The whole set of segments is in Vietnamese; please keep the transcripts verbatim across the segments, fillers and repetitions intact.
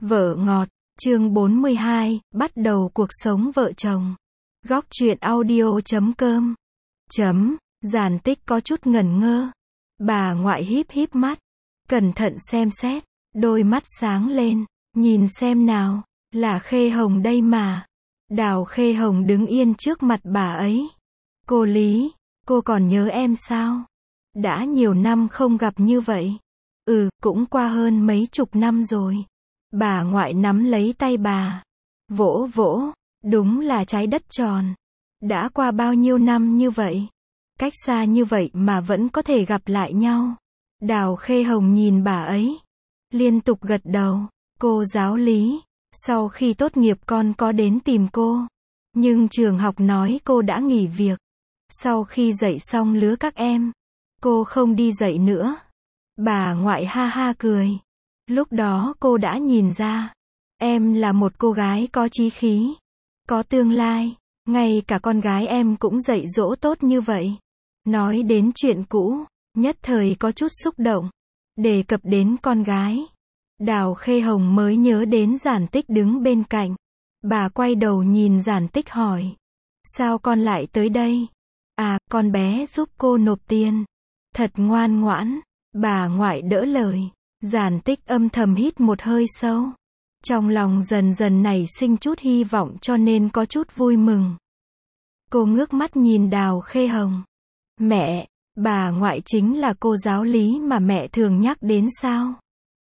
Vợ ngọt, chương bốn mươi hai, bắt đầu cuộc sống vợ chồng. Góc truyện audio chấm com. Chấm, Giản Tích có chút ngẩn ngơ. Bà ngoại híp híp mắt, cẩn thận xem xét, đôi mắt sáng lên, nhìn xem nào, là Khê Hồng đây mà. Đào Khê Hồng đứng yên trước mặt bà ấy. Cô Lý, cô còn nhớ em sao? Đã nhiều năm không gặp như vậy. Ừ, cũng qua hơn mấy chục năm rồi. Bà ngoại nắm lấy tay bà, vỗ vỗ, đúng là trái đất tròn. Đã qua bao nhiêu năm như vậy, cách xa như vậy mà vẫn có thể gặp lại nhau. Đào Khê Hồng nhìn bà ấy, liên tục gật đầu. Cô giáo Lý, sau khi tốt nghiệp con có đến tìm cô, nhưng trường học nói cô đã nghỉ việc. Sau khi dạy xong lứa các em, cô không đi dạy nữa. Bà ngoại ha ha cười. Lúc đó cô đã nhìn ra, em là một cô gái có chí khí, có tương lai, ngay cả con gái em cũng dạy dỗ tốt như vậy. Nói đến chuyện cũ, nhất thời có chút xúc động, đề cập đến con gái. Đào Khê Hồng mới nhớ đến Giản Tích đứng bên cạnh. Bà quay đầu nhìn Giản Tích hỏi, sao con lại tới đây? À, con bé giúp cô nộp tiền. Thật ngoan ngoãn, bà ngoại đỡ lời. Giản Tích âm thầm hít một hơi sâu. Trong lòng dần dần nảy sinh chút hy vọng cho nên có chút vui mừng. Cô ngước mắt nhìn Đào Khê Hồng. Mẹ, bà ngoại chính là cô giáo Lý mà mẹ thường nhắc đến sao?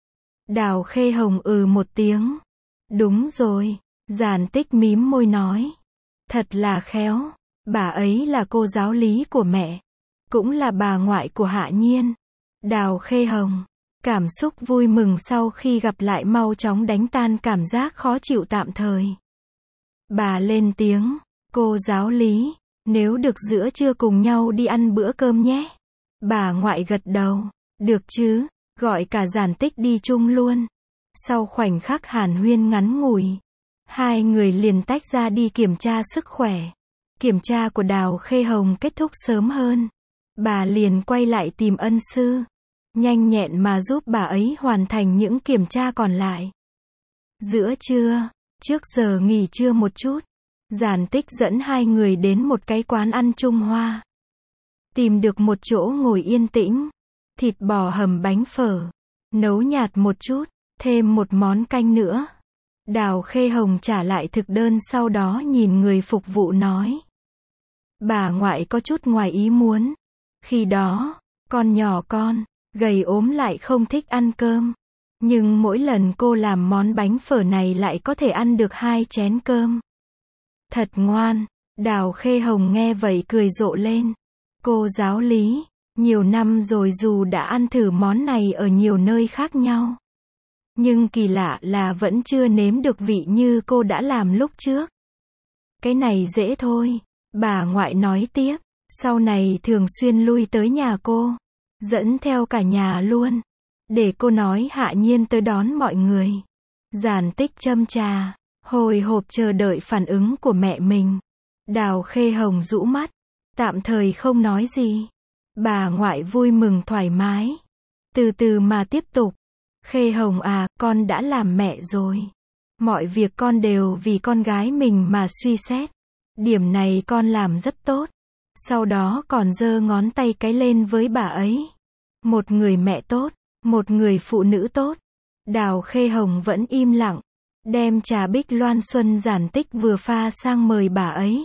Đào Khê Hồng ừ một tiếng. Đúng rồi, Giản Tích mím môi nói. Thật là khéo, bà ấy là cô giáo Lý của mẹ, cũng là bà ngoại của Hạ Nhiên. Đào Khê Hồng, cảm xúc vui mừng sau khi gặp lại mau chóng đánh tan cảm giác khó chịu tạm thời. Bà lên tiếng, cô giáo Lý, nếu được giữa trưa cùng nhau đi ăn bữa cơm nhé. Bà ngoại gật đầu, được chứ, gọi cả Giản Tích đi chung luôn. Sau khoảnh khắc hàn huyên ngắn ngủi, hai người liền tách ra đi kiểm tra sức khỏe. Kiểm tra của Đào Khê Hồng kết thúc sớm hơn. Bà liền quay lại tìm ân sư, nhanh nhẹn mà giúp bà ấy hoàn thành những kiểm tra còn lại. Giữa trưa, trước giờ nghỉ trưa một chút, Giản Tích dẫn hai người đến một cái quán ăn Trung Hoa. Tìm được một chỗ ngồi yên tĩnh, thịt bò hầm bánh phở, nấu nhạt một chút, thêm một món canh nữa. Đào Khê Hồng trả lại thực đơn sau đó nhìn người phục vụ nói. Bà ngoại có chút ngoài ý muốn. Khi đó, con nhỏ con, gầy ốm lại không thích ăn cơm. Nhưng mỗi lần cô làm món bánh phở này lại có thể ăn được hai chén cơm. Thật ngoan, Đào Khê Hồng nghe vậy cười rộ lên. Cô giáo Lý, nhiều năm rồi dù đã ăn thử món này ở nhiều nơi khác nhau, nhưng kỳ lạ là vẫn chưa nếm được vị như cô đã làm lúc trước. Cái này dễ thôi, bà ngoại nói tiếp, sau này thường xuyên lui tới nhà cô, dẫn theo cả nhà luôn, để cô nói Hạ Nhiên tới đón mọi người. Giản Tích châm trà, hồi hộp chờ đợi phản ứng của mẹ mình. Đào Khê Hồng rũ mắt, tạm thời không nói gì. Bà ngoại vui mừng thoải mái, từ từ mà tiếp tục. Khê Hồng à, con đã làm mẹ rồi. Mọi việc con đều vì con gái mình mà suy xét. Điểm này con làm rất tốt. Sau đó còn giơ ngón tay cái lên với bà ấy. Một người mẹ tốt, một người phụ nữ tốt. Đào Khê Hồng vẫn im lặng, đem trà Bích Loan Xuân Giản Tích vừa pha sang mời bà ấy.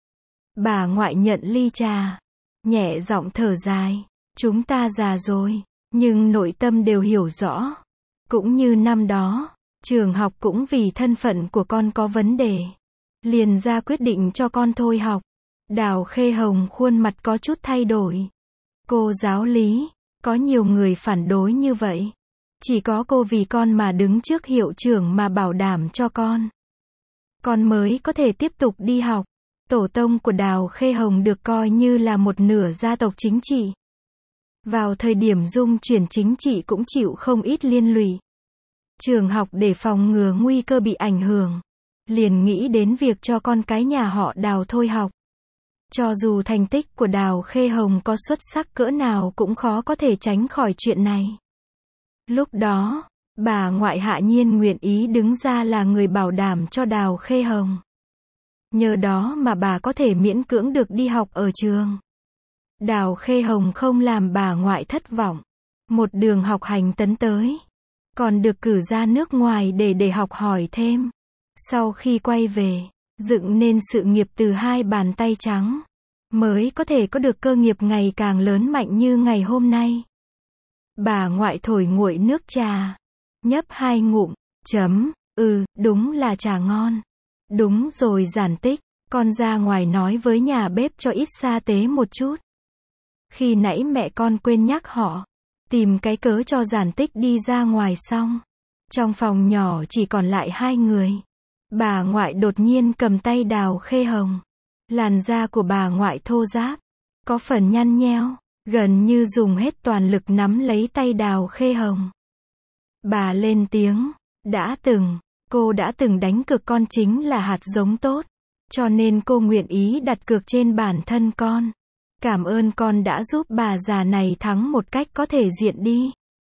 Bà ngoại nhận ly trà, nhẹ giọng thở dài. Chúng ta già rồi, nhưng nội tâm đều hiểu rõ. Cũng như năm đó, trường học cũng vì thân phận của con có vấn đề, liền ra quyết định cho con thôi học. Đào Khê Hồng khuôn mặt có chút thay đổi. Cô giáo Lý, có nhiều người phản đối như vậy. Chỉ có cô vì con mà đứng trước hiệu trưởng mà bảo đảm cho con. Con mới có thể tiếp tục đi học. Tổ tông của Đào Khê Hồng được coi như là một nửa gia tộc chính trị. Vào thời điểm dung chuyển chính trị cũng chịu không ít liên lụy. Trường học để phòng ngừa nguy cơ bị ảnh hưởng, liền nghĩ đến việc cho con cái nhà họ Đào thôi học. Cho dù thành tích của Đào Khê Hồng có xuất sắc cỡ nào cũng khó có thể tránh khỏi chuyện này. Lúc đó, Bà ngoại Hạ Nhiên nguyện ý đứng ra là người bảo đảm cho Đào Khê Hồng. Nhờ đó mà bà có thể miễn cưỡng được đi học ở trường. Đào Khê Hồng không làm bà ngoại thất vọng. Một đường học hành tấn tới. Còn được cử ra nước ngoài để để học hỏi thêm. Sau khi quay về, dựng nên sự nghiệp từ hai bàn tay trắng. Mới có thể có được cơ nghiệp ngày càng lớn mạnh như ngày hôm nay. Bà ngoại thổi nguội nước trà. Nhấp hai ngụm. Chấm. Ừ, đúng là trà ngon. Đúng rồi Giản Tích, con ra ngoài nói với nhà bếp cho ít sa tế một chút. Khi nãy mẹ con quên nhắc họ. Tìm cái cớ cho Giản Tích đi ra ngoài xong. Trong phòng nhỏ chỉ còn lại hai người. Bà ngoại đột nhiên cầm tay Đào Khê Hồng. Làn da của bà ngoại thô ráp. Có phần nhăn nheo. Gần như dùng hết toàn lực nắm lấy tay Đào Khê Hồng. Bà lên tiếng. Đã từng, cô đã từng đánh cược con chính là hạt giống tốt. Cho nên cô nguyện ý đặt cược trên bản thân con. Cảm ơn con đã giúp bà già này thắng một cách có thể diện đi.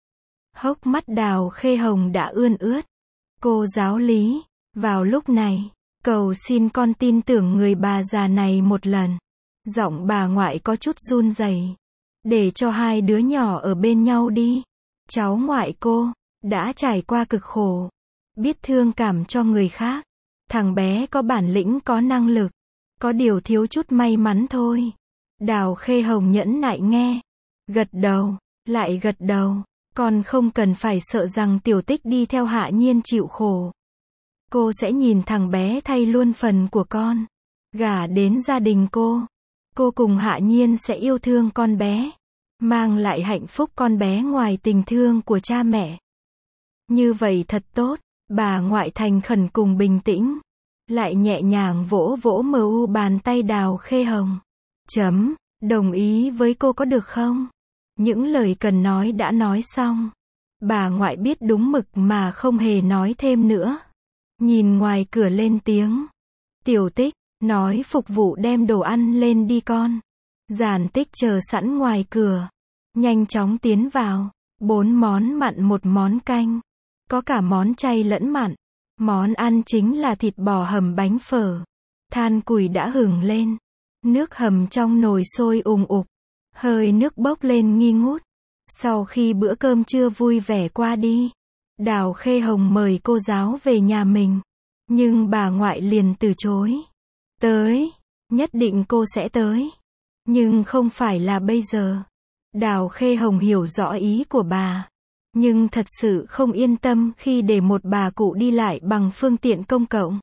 Hốc mắt Đào Khê Hồng đã ươn ướt. Cô giáo lý, vào lúc này, cầu xin con tin tưởng người bà già này một lần. Giọng bà ngoại có chút run rẩy. Để cho hai đứa nhỏ ở bên nhau đi. Cháu ngoại cô, đã trải qua cực khổ. Biết thương cảm cho người khác. Thằng bé có bản lĩnh có năng lực. Có điều thiếu chút may mắn thôi. Đào Khê Hồng nhẫn nại nghe. Gật đầu, lại gật đầu. Con không cần phải sợ rằng Tiểu Tích đi theo Hạ Nhiên chịu khổ. Cô sẽ nhìn thằng bé thay luôn phần của con. Gả đến gia đình cô. Cô cùng Hạ Nhiên sẽ yêu thương con bé. Mang lại hạnh phúc con bé ngoài tình thương của cha mẹ. Như vậy thật tốt. Bà ngoại thành khẩn cùng bình tĩnh. Lại nhẹ nhàng vỗ vỗ mờ u bàn tay Đào Khê Hồng. Chấm, đồng ý với cô có được không? Những lời cần nói đã nói xong. Bà ngoại biết đúng mực mà không hề nói thêm nữa. Nhìn ngoài cửa lên tiếng. Tiểu Tích, nói phục vụ đem đồ ăn lên đi con. Giản Tích chờ sẵn ngoài cửa. Nhanh chóng tiến vào. Bốn món mặn một món canh. Có cả món chay lẫn mặn. Món ăn chính là thịt bò hầm bánh phở. Than củi đã hừng lên. Nước hầm trong nồi sôi ùng ục. Hơi nước bốc lên nghi ngút. Sau khi bữa cơm trưa vui vẻ qua đi, Đào Khê Hồng mời cô giáo về nhà mình. Nhưng bà ngoại liền từ chối. Tới, nhất định cô sẽ tới. Nhưng không phải là bây giờ. Đào Khê Hồng hiểu rõ ý của bà. Nhưng thật sự không yên tâm khi để một bà cụ đi lại bằng phương tiện công cộng.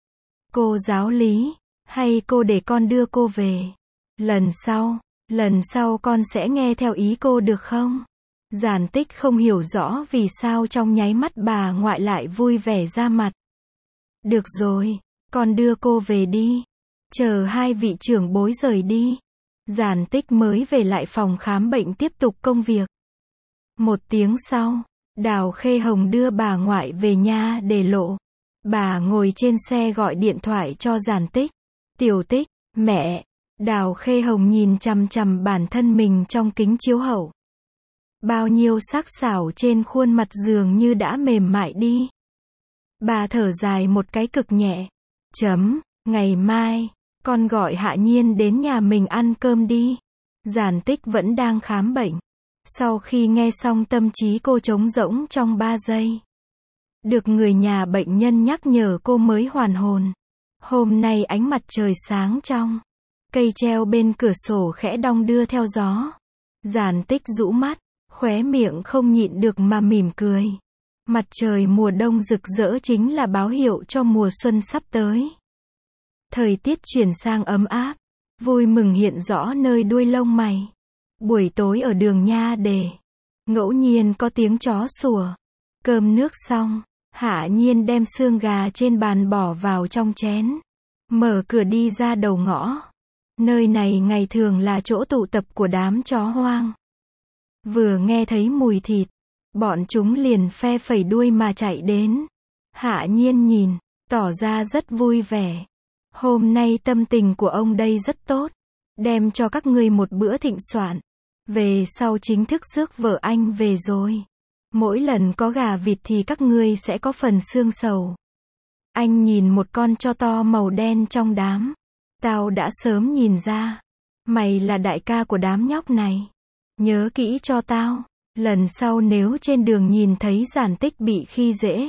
Cô giáo lý, hay cô để con đưa cô về? Lần sau, lần sau con sẽ nghe theo ý cô được không? Giản Tích không hiểu rõ vì sao trong nháy mắt bà ngoại lại vui vẻ ra mặt. Được rồi, con đưa cô về đi. Chờ hai vị trưởng bối rời đi. Giản Tích mới về lại phòng khám bệnh tiếp tục công việc. Một tiếng sau, Đào Khê Hồng đưa bà ngoại về nhà để lộ. Bà ngồi trên xe gọi điện thoại cho Giản Tích. Tiểu Tích, mẹ. Đào Khê Hồng nhìn chằm chằm bản thân mình trong kính chiếu hậu. Bao nhiêu sắc sảo trên khuôn mặt dường như đã mềm mại đi. Bà thở dài một cái cực nhẹ. Chấm, ngày mai, con gọi Hạ Nhiên đến nhà mình ăn cơm đi. Giản Tích vẫn đang khám bệnh. Sau khi nghe xong tâm trí cô trống rỗng trong ba giây. Được người nhà bệnh nhân nhắc nhở cô mới hoàn hồn. Hôm nay ánh mặt trời sáng trong. Cây treo bên cửa sổ khẽ đong đưa theo gió. Giản Tích rũ mắt, khóe miệng không nhịn được mà mỉm cười. Mặt trời mùa đông rực rỡ chính là báo hiệu cho mùa xuân sắp tới. Thời tiết chuyển sang ấm áp, vui mừng hiện rõ nơi đuôi lông mày. Buổi tối ở đường Nha Đề, ngẫu nhiên có tiếng chó sủa. Cơm nước xong, Hạ Nhiên đem xương gà trên bàn bỏ vào trong chén. Mở cửa đi ra đầu ngõ. Nơi này ngày thường là chỗ tụ tập của đám chó hoang. Vừa nghe thấy mùi thịt, bọn chúng liền phe phẩy đuôi mà chạy đến. Hạ Nhiên nhìn, tỏ ra rất vui vẻ. Hôm nay tâm tình của ông đây rất tốt. Đem cho các ngươi một bữa thịnh soạn. Về sau chính thức rước vợ anh về rồi. Mỗi lần có gà vịt thì các ngươi sẽ có phần xương sầu. Anh nhìn một con tro to màu đen trong đám. Tao đã sớm nhìn ra. Mày là đại ca của đám nhóc này. Nhớ kỹ cho tao. Lần sau nếu trên đường nhìn thấy Giản Tích bị khi dễ,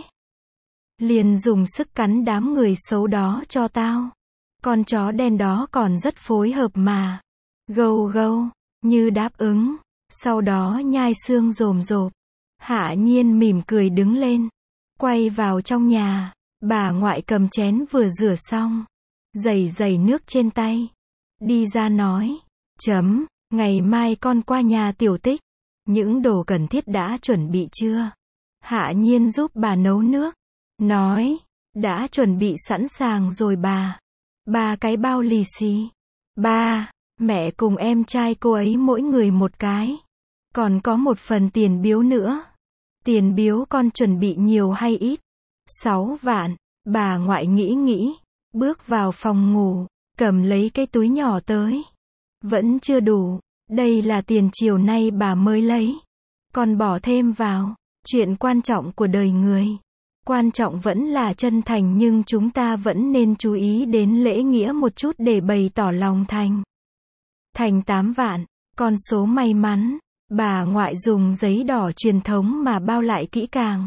liền dùng sức cắn đám người xấu đó cho tao. Con chó đen đó còn rất phối hợp mà. Gâu gâu, như đáp ứng. Sau đó nhai xương rồm rộp. Hạ Nhiên mỉm cười đứng lên. Quay vào trong nhà. Bà ngoại cầm chén vừa rửa xong. Giày giày nước trên tay. Đi ra nói. Chấm, ngày mai con qua nhà Tiểu Tích. Những đồ cần thiết đã chuẩn bị chưa? Hạ Nhiên giúp bà nấu nước. Nói. Đã chuẩn bị sẵn sàng rồi bà. Ba cái bao lì xì. Ba, mẹ cùng em trai cô ấy mỗi người một cái. Còn có một phần tiền biếu nữa. Tiền biếu con chuẩn bị nhiều hay ít? Sáu vạn. Bà ngoại nghĩ nghĩ. Bước vào phòng ngủ. Cầm lấy cái túi nhỏ tới. Vẫn chưa đủ. Đây là tiền chiều nay bà mới lấy. Còn bỏ thêm vào. Chuyện quan trọng của đời người. Quan trọng vẫn là chân thành, nhưng chúng ta vẫn nên chú ý đến lễ nghĩa một chút để bày tỏ lòng thành. Thành tám vạn. Con số may mắn. Bà ngoại dùng giấy đỏ truyền thống mà bao lại kỹ càng.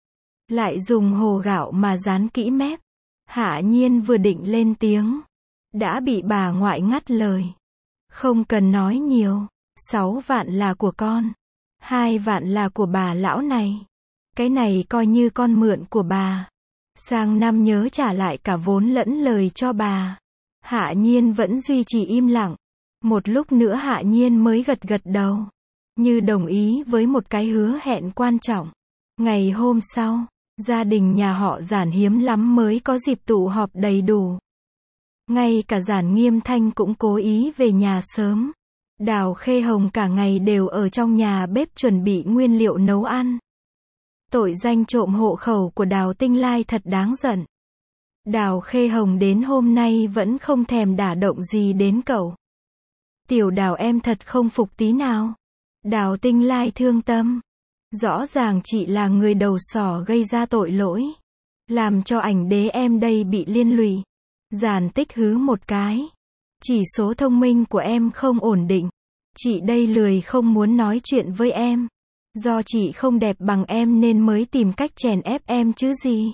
Lại dùng hồ gạo mà dán kỹ mép. Hạ Nhiên vừa định lên tiếng. Đã bị bà ngoại ngắt lời. Không cần nói nhiều. Sáu vạn là của con. Hai vạn là của bà lão này. Cái này coi như con mượn của bà. Sang năm nhớ trả lại cả vốn lẫn lời cho bà. Hạ Nhiên vẫn duy trì im lặng. Một lúc nữa Hạ Nhiên mới gật gật đầu. Như đồng ý với một cái hứa hẹn quan trọng. Ngày hôm sau, gia đình nhà họ Giản hiếm lắm mới có dịp tụ họp đầy đủ. Ngay cả Giản Nghiêm Thanh cũng cố ý về nhà sớm. Đào Khê Hồng cả ngày đều ở trong nhà bếp chuẩn bị nguyên liệu nấu ăn. Tội danh trộm hộ khẩu của Đào Tinh Lai thật đáng giận. Đào Khê Hồng đến hôm nay vẫn không thèm đả động gì đến cậu. Tiểu Đào em thật không phục tí nào. Đào Tinh Lai thương tâm. Rõ ràng chị là người đầu sỏ gây ra tội lỗi. Làm cho ảnh đế em đây bị liên lụy. Giản Tích hứ một cái. Chỉ số thông minh của em không ổn định. Chị đây lười không muốn nói chuyện với em. Do chị không đẹp bằng em nên mới tìm cách chèn ép em chứ gì.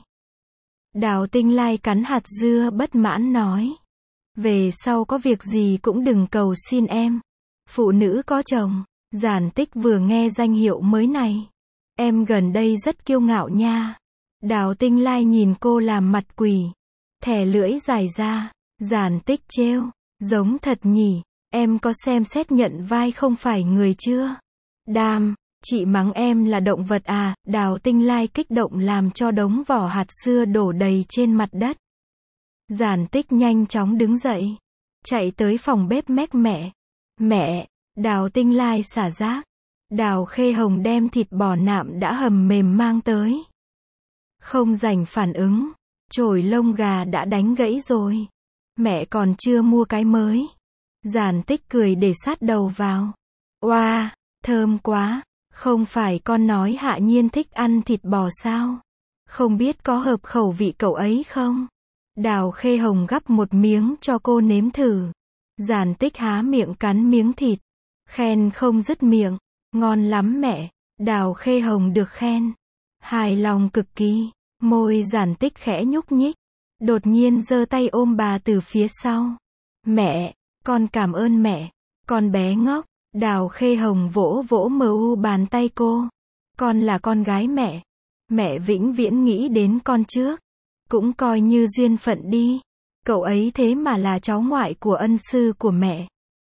Đào Tinh Lai cắn hạt dưa bất mãn nói. Về sau có việc gì cũng đừng cầu xin em. Phụ nữ có chồng. Giản Tích vừa nghe danh hiệu mới này. Em gần đây rất kiêu ngạo nha. Đào Tinh Lai nhìn cô làm mặt quỷ. Thè lưỡi dài ra. Giản Tích trêu. Giống thật nhỉ. Em có xem xét nhận vai không phải người chưa? Đam. Chị mắng em là động vật à? Đào Tinh Lai kích động làm cho đống vỏ hạt dưa đổ đầy trên mặt đất. Giản Tích nhanh chóng đứng dậy. Chạy tới phòng bếp mách mẹ. Mẹ. Đào Tinh Lai xả rác. Đào Khê Hồng đem thịt bò nạm đã hầm mềm mang tới. Không dành phản ứng. Chổi lông gà đã đánh gãy rồi. Mẹ còn chưa mua cái mới. Giản Tích cười để sát đầu vào. Oa, wow, thơm quá. Không phải con nói Hạ Nhiên thích ăn thịt bò sao? Không biết có hợp khẩu vị cậu ấy không? Đào Khê Hồng gắp một miếng cho cô nếm thử. Giản Tích há miệng cắn miếng thịt. Khen không dứt miệng. Ngon lắm mẹ. Đào Khê Hồng được khen. Hài lòng cực kỳ. Môi Giản Tích khẽ nhúc nhích. Đột nhiên giơ tay ôm bà từ phía sau. Mẹ, con cảm ơn mẹ. Con bé ngốc. Đào Khê Hồng vỗ vỗ mờ u bàn tay cô. Con là con gái mẹ. Mẹ vĩnh viễn nghĩ đến con trước. Cũng coi như duyên phận đi. Cậu ấy thế mà là cháu ngoại của ân sư của mẹ.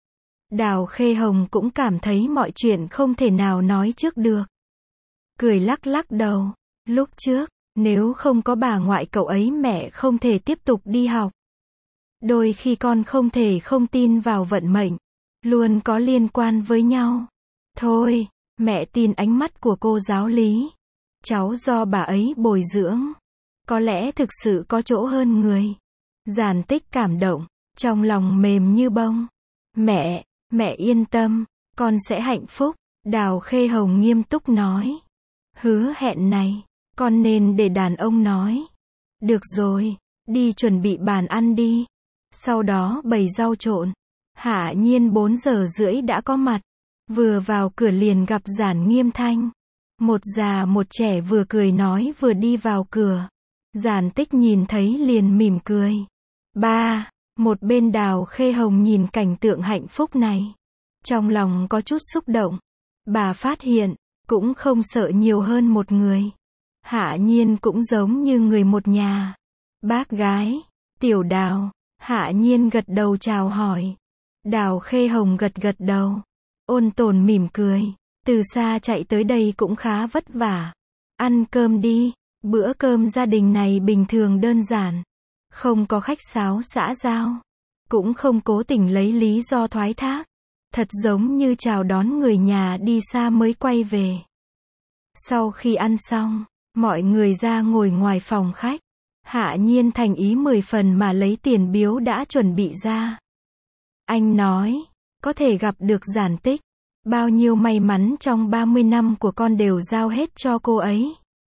Đào Khê Hồng cũng cảm thấy mọi chuyện không thể nào nói trước được. Cười lắc lắc đầu. Lúc trước, nếu không có bà ngoại cậu ấy mẹ không thể tiếp tục đi học. Đôi khi con không thể không tin vào vận mệnh. Luôn có liên quan với nhau. Thôi, mẹ tin ánh mắt của cô giáo lý. Cháu do bà ấy bồi dưỡng. Có lẽ thực sự có chỗ hơn người. Giản Tích cảm động. Trong lòng mềm như bông. Mẹ, mẹ yên tâm. Con sẽ hạnh phúc. Đào Khê Hồng nghiêm túc nói. Hứa hẹn này, con nên để đàn ông nói. Được rồi, đi chuẩn bị bàn ăn đi. Sau đó bày rau trộn. Hạ Nhiên bốn giờ rưỡi đã có mặt. Vừa vào cửa liền gặp Giản Nghiêm Thanh. Một già một trẻ vừa cười nói vừa đi vào cửa. Giản Tích nhìn thấy liền mỉm cười. Ba, một bên Đào Khê Hồng nhìn cảnh tượng hạnh phúc này. Trong lòng có chút xúc động. Bà phát hiện, cũng không sợ nhiều hơn một người. Hạ Nhiên cũng giống như người một nhà. Bác gái, Tiểu Đào. Hạ Nhiên gật đầu chào hỏi. Đào Khê Hồng gật gật đầu. Ôn Tồn mỉm cười. Từ xa chạy tới đây cũng khá vất vả. Ăn cơm đi. Bữa cơm gia đình này bình thường đơn giản. Không có khách sáo xã giao. Cũng không cố tình lấy lý do thoái thác. Thật giống như chào đón người nhà đi xa mới quay về. Sau khi ăn xong, mọi người ra ngồi ngoài phòng khách. Hạ Nhiên thành ý mười phần mà lấy tiền biếu đã chuẩn bị ra. Anh nói, có thể gặp được Giản Tích. Bao nhiêu may mắn trong ba mươi năm của con đều giao hết cho cô ấy.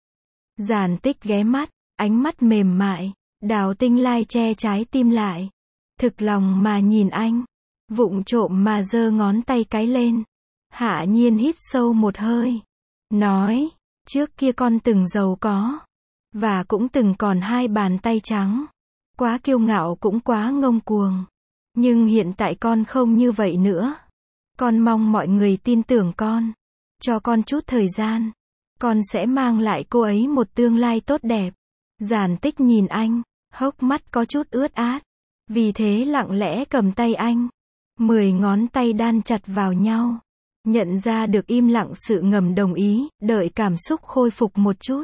Giản Tích ghé mắt, ánh mắt mềm mại. Đào Tinh Lai che trái tim lại. Thực lòng mà nhìn anh. Vụng trộm mà giơ ngón tay cái lên. Hạ Nhiên hít sâu một hơi. Nói, trước kia con từng giàu có. Và cũng từng còn hai bàn tay trắng. Quá kiêu ngạo cũng quá ngông cuồng. Nhưng hiện tại con không như vậy nữa. Con mong mọi người tin tưởng con. Cho con chút thời gian. Con sẽ mang lại cô ấy một tương lai tốt đẹp. Giản Tích nhìn anh, hốc mắt có chút ướt át. Vì thế lặng lẽ cầm tay anh. Mười ngón tay đan chặt vào nhau. Nhận ra được im lặng sự ngầm đồng ý, đợi cảm xúc khôi phục một chút.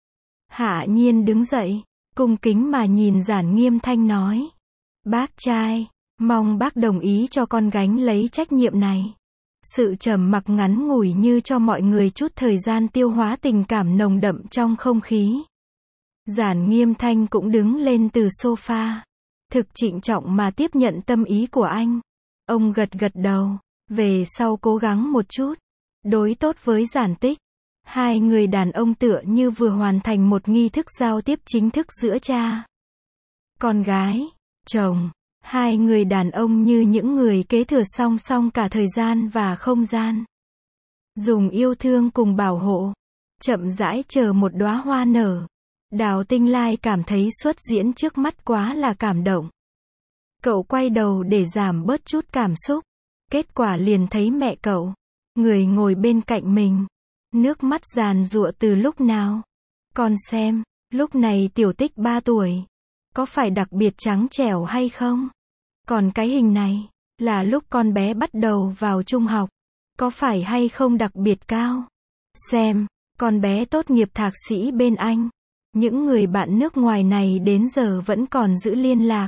Hạ Nhiên đứng dậy, cung kính mà nhìn Giản Nghiêm Thanh nói. Bác trai, mong bác đồng ý cho con gánh lấy trách nhiệm này. Sự trầm mặc ngắn ngủi như cho mọi người chút thời gian tiêu hóa tình cảm nồng đậm trong không khí. Giản Nghiêm Thanh cũng đứng lên từ sofa. Thực trịnh trọng mà tiếp nhận tâm ý của anh. Ông gật gật đầu. Về sau cố gắng một chút. Đối tốt với Giản Tích. Hai người đàn ông tựa như vừa hoàn thành một nghi thức giao tiếp chính thức giữa cha, con gái, chồng. Hai người đàn ông như những người kế thừa song song cả thời gian và không gian. Dùng yêu thương cùng bảo hộ. Chậm rãi chờ một đóa hoa nở. Đào Tinh Lai cảm thấy xuất diễn trước mắt quá là cảm động. Cậu quay đầu để giảm bớt chút cảm xúc. Kết quả liền thấy mẹ cậu, người ngồi bên cạnh mình. Nước mắt giàn giụa từ lúc nào. Con xem, lúc này Tiểu Tích ba tuổi. Có phải đặc biệt trắng trẻo hay không? Còn cái hình này, là lúc con bé bắt đầu vào trung học. Có phải hay không đặc biệt cao? Xem, con bé tốt nghiệp thạc sĩ bên Anh. Những người bạn nước ngoài này đến giờ vẫn còn giữ liên lạc.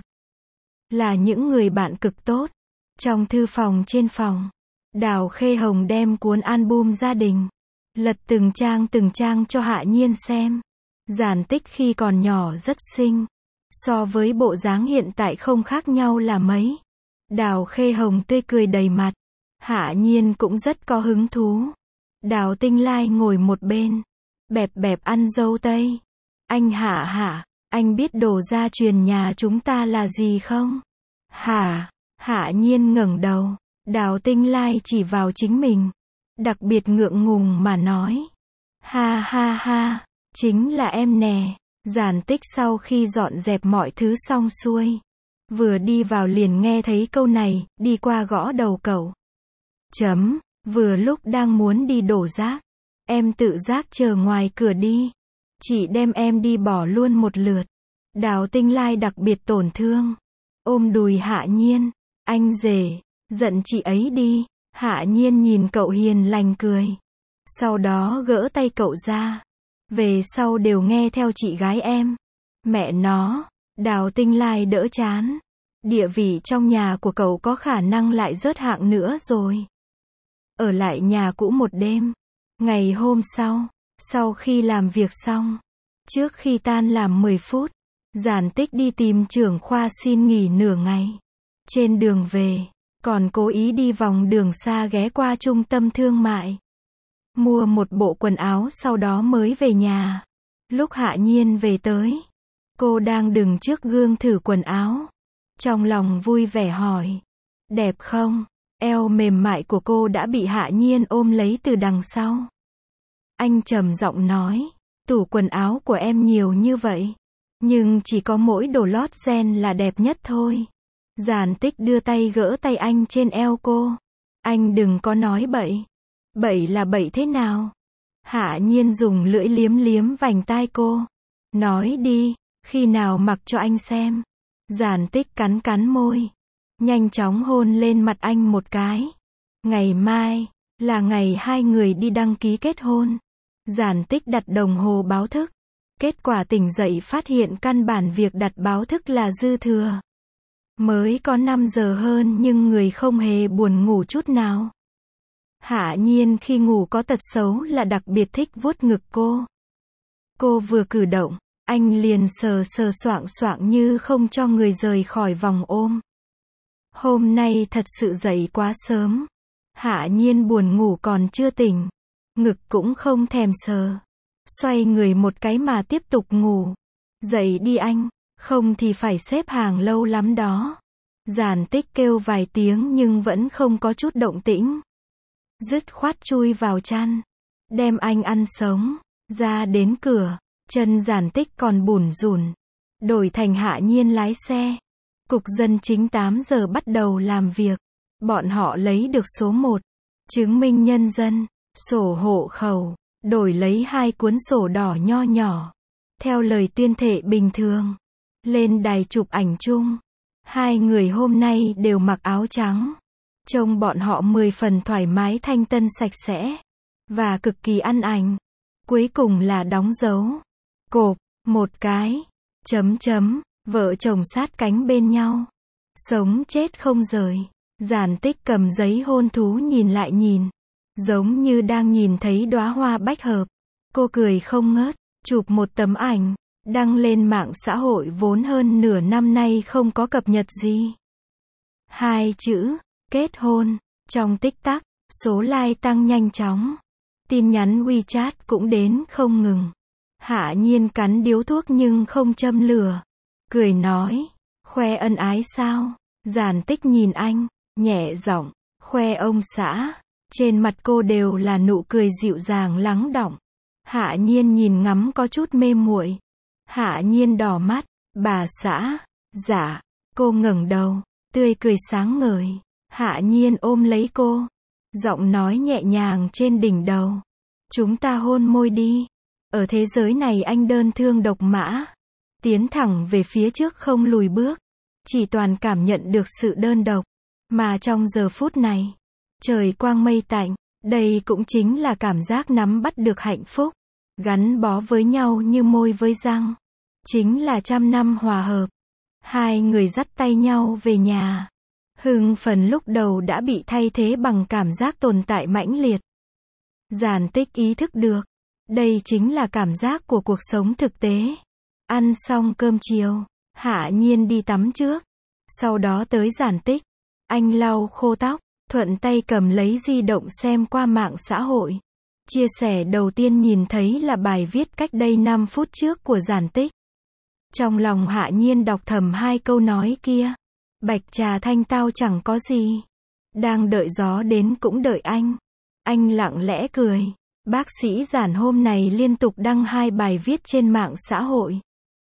Là những người bạn cực tốt. Trong thư phòng trên phòng, Đào Khê Hồng đem cuốn album gia đình. Lật từng trang từng trang cho Hạ Nhiên xem. Giản Tích khi còn nhỏ rất xinh. So với bộ dáng hiện tại không khác nhau là mấy. Đào Khê Hồng tươi cười đầy mặt. Hạ Nhiên cũng rất có hứng thú. Đào Tinh Lai ngồi một bên. Bẹp bẹp ăn dâu tây. Anh Hạ Hạ, anh biết đồ gia truyền nhà chúng ta là gì không? Hả? Hạ Nhiên ngẩng đầu. Đào Tinh Lai chỉ vào chính mình. Đặc biệt ngượng ngùng mà nói. Ha ha ha, chính là em nè. Giản Tích sau khi dọn dẹp mọi thứ xong xuôi. Vừa đi vào liền nghe thấy câu này, đi qua gõ đầu cậu. Chấm, vừa lúc đang muốn đi đổ rác. Em tự giác chờ ngoài cửa đi. Chị đem em đi bỏ luôn một lượt. Đào Tinh Lai đặc biệt tổn thương. Ôm đùi Hạ Nhiên. Anh rể, giận chị ấy đi. Hạ Nhiên nhìn cậu hiền lành cười. Sau đó gỡ tay cậu ra. Về sau đều nghe theo chị gái em. Mẹ nó, Đào Tinh Lai đỡ chán. Địa vị trong nhà của cậu có khả năng lại rớt hạng nữa rồi. Ở lại nhà cũ một đêm. Ngày hôm sau, sau khi làm việc xong, trước khi tan làm mười phút, Giản Tích đi tìm trưởng khoa xin nghỉ nửa ngày. Trên đường về, còn cố ý đi vòng đường xa ghé qua trung tâm thương mại. mua một bộ quần áo sau đó mới về nhà. Lúc Hạ Nhiên về tới, cô đang đứng trước gương thử quần áo. Trong lòng vui vẻ hỏi, đẹp không? Eo mềm mại của cô đã bị Hạ Nhiên ôm lấy từ đằng sau. Anh trầm giọng nói, tủ quần áo của em nhiều như vậy, nhưng chỉ có mỗi đồ lót gen là đẹp nhất thôi. Giản Tích đưa tay gỡ tay anh trên eo cô. Anh đừng có nói bậy. Bậy là bậy thế nào? Hạ Nhiên dùng lưỡi liếm liếm vành tai cô. Nói đi, khi nào mặc cho anh xem. Giản Tích cắn cắn môi, nhanh chóng hôn lên mặt anh một cái. Ngày mai là ngày hai người đi đăng ký kết hôn. Giản Tích đặt đồng hồ báo thức. Kết quả tỉnh dậy phát hiện căn bản việc đặt báo thức là dư thừa. Mới có năm giờ hơn nhưng người không hề buồn ngủ chút nào. Hạ Nhiên khi ngủ có tật xấu là đặc biệt thích vuốt ngực cô. Cô vừa cử động, anh liền sờ sờ soạng soạng như không cho người rời khỏi vòng ôm. Hôm nay thật sự dậy quá sớm. Hạ Nhiên buồn ngủ còn chưa tỉnh. Ngực cũng không thèm sờ. Xoay người một cái mà tiếp tục ngủ. Dậy đi anh, không thì phải xếp hàng lâu lắm đó. Giản Tích kêu vài tiếng nhưng vẫn không có chút động tĩnh. Dứt khoát chui vào chăn, đem anh ăn sống. Ra đến cửa, chân Giản Tích còn bủn rủn. Đổi thành Hạ Nhiên lái xe. Cục dân chính tám giờ bắt đầu làm việc. Bọn họ lấy được số một, chứng minh nhân dân, sổ hộ khẩu, đổi lấy hai cuốn sổ đỏ nho nhỏ. Theo lời tuyên thệ bình thường, lên đài chụp ảnh chung. Hai người hôm nay đều mặc áo trắng. Trông bọn họ mười phần thoải mái thanh tân sạch sẽ. Và cực kỳ ăn ảnh. Cuối cùng là đóng dấu. Cộp, một cái. Chấm chấm, vợ chồng sát cánh bên nhau. Sống chết không rời. Giản Tích cầm giấy hôn thú nhìn lại nhìn. Giống như đang nhìn thấy đóa hoa bách hợp. Cô cười không ngớt, chụp một tấm ảnh. Đăng lên mạng xã hội vốn hơn nửa năm nay không có cập nhật gì. Hai chữ, kết hôn. Trong tích tắc, số like tăng nhanh chóng. Tin nhắn WeChat cũng đến không ngừng. Hạ Nhiên cắn điếu thuốc nhưng không châm lửa. Cười nói, khoe ân ái sao? Giản Tích nhìn anh, nhẹ giọng, khoe ông xã. Trên mặt cô đều là nụ cười dịu dàng lắng đọng. Hạ Nhiên nhìn ngắm có chút mê muội. Hạ Nhiên đỏ mắt, bà xã, dạ. Cô ngẩng đầu, tươi cười sáng ngời. Hạ Nhiên ôm lấy cô, giọng nói nhẹ nhàng trên đỉnh đầu. Chúng ta hôn môi đi. Ở thế giới này anh đơn thương độc mã, tiến thẳng về phía trước không lùi bước, chỉ toàn cảm nhận được sự đơn độc. Mà trong giờ phút này, trời quang mây tạnh, đây cũng chính là cảm giác nắm bắt được hạnh phúc, gắn bó với nhau như môi với răng. Chính là trăm năm hòa hợp. Hai người dắt tay nhau về nhà. Hưng phấn lúc đầu đã bị thay thế bằng cảm giác tồn tại mãnh liệt. Giản Tích ý thức được, đây chính là cảm giác của cuộc sống thực tế. Ăn xong cơm chiều, Hạ Nhiên đi tắm trước. Sau đó tới Giản Tích. Anh lau khô tóc, thuận tay cầm lấy di động xem qua mạng xã hội. Chia sẻ đầu tiên nhìn thấy là bài viết cách đây năm phút trước của Giản Tích. Trong lòng Hạ Nhiên đọc thầm hai câu nói kia. Bạch trà thanh tao chẳng có gì. Đang đợi gió đến cũng đợi anh. Anh lặng lẽ cười. Bác sĩ Giản hôm này liên tục đăng hai bài viết trên mạng xã hội.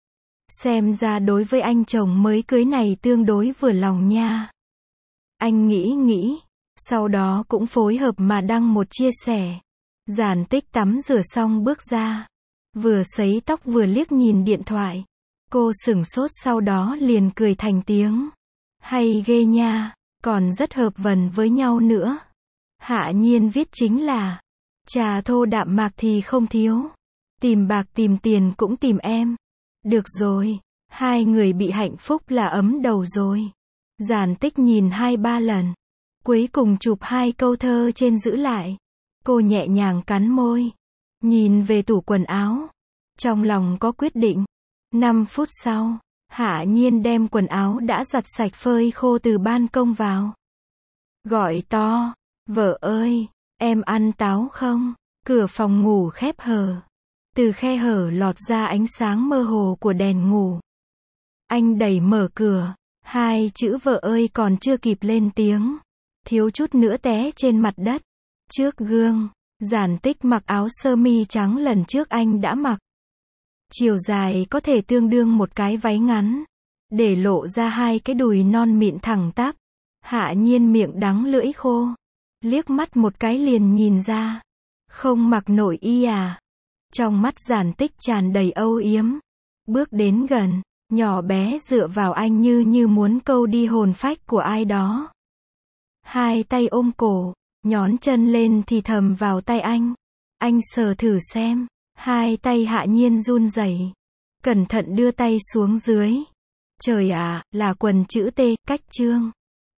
Xem ra đối với anh chồng mới cưới này tương đối vừa lòng nha. Anh nghĩ nghĩ. Sau đó cũng phối hợp mà đăng một chia sẻ. Giản Tích tắm rửa xong bước ra. Vừa sấy tóc vừa liếc nhìn điện thoại. Cô sửng sốt sau đó liền cười thành tiếng. Hay ghê nha, còn rất hợp vần với nhau nữa. Hạ Nhiên viết chính là, trà thô đạm mạc thì không thiếu. Tìm bạc tìm tiền cũng tìm em. Được rồi, hai người bị hạnh phúc là ấm đầu rồi. Giản Tích nhìn hai ba lần. Cuối cùng chụp hai câu thơ trên giữ lại. Cô nhẹ nhàng cắn môi. Nhìn về tủ quần áo. Trong lòng có quyết định. Năm phút sau, Hạ Nhiên đem quần áo đã giặt sạch phơi khô từ ban công vào. Gọi to, vợ ơi, em ăn táo không? Cửa phòng ngủ khép hờ. Từ khe hở lọt ra ánh sáng mơ hồ của đèn ngủ. Anh đẩy mở cửa. Hai chữ vợ ơi còn chưa kịp lên tiếng. Thiếu chút nữa té trên mặt đất. Trước gương, Giản Tích mặc áo sơ mi trắng lần trước anh đã mặc. Chiều dài có thể tương đương một cái váy ngắn. Để lộ ra hai cái đùi non mịn thẳng tắp. Hạ Nhiên miệng đắng lưỡi khô. Liếc mắt một cái liền nhìn ra. Không mặc nổi y à. Trong mắt Giản Tích tràn đầy âu yếm. Bước đến gần, nhỏ bé dựa vào anh như như muốn câu đi hồn phách của ai đó. Hai tay ôm cổ, nhón chân lên thì thầm vào tay anh. Anh sờ thử xem. Hai tay Hạ Nhiên run rẩy. Cẩn thận đưa tay xuống dưới. Trời ạ, à, là quần chữ T, cách chương.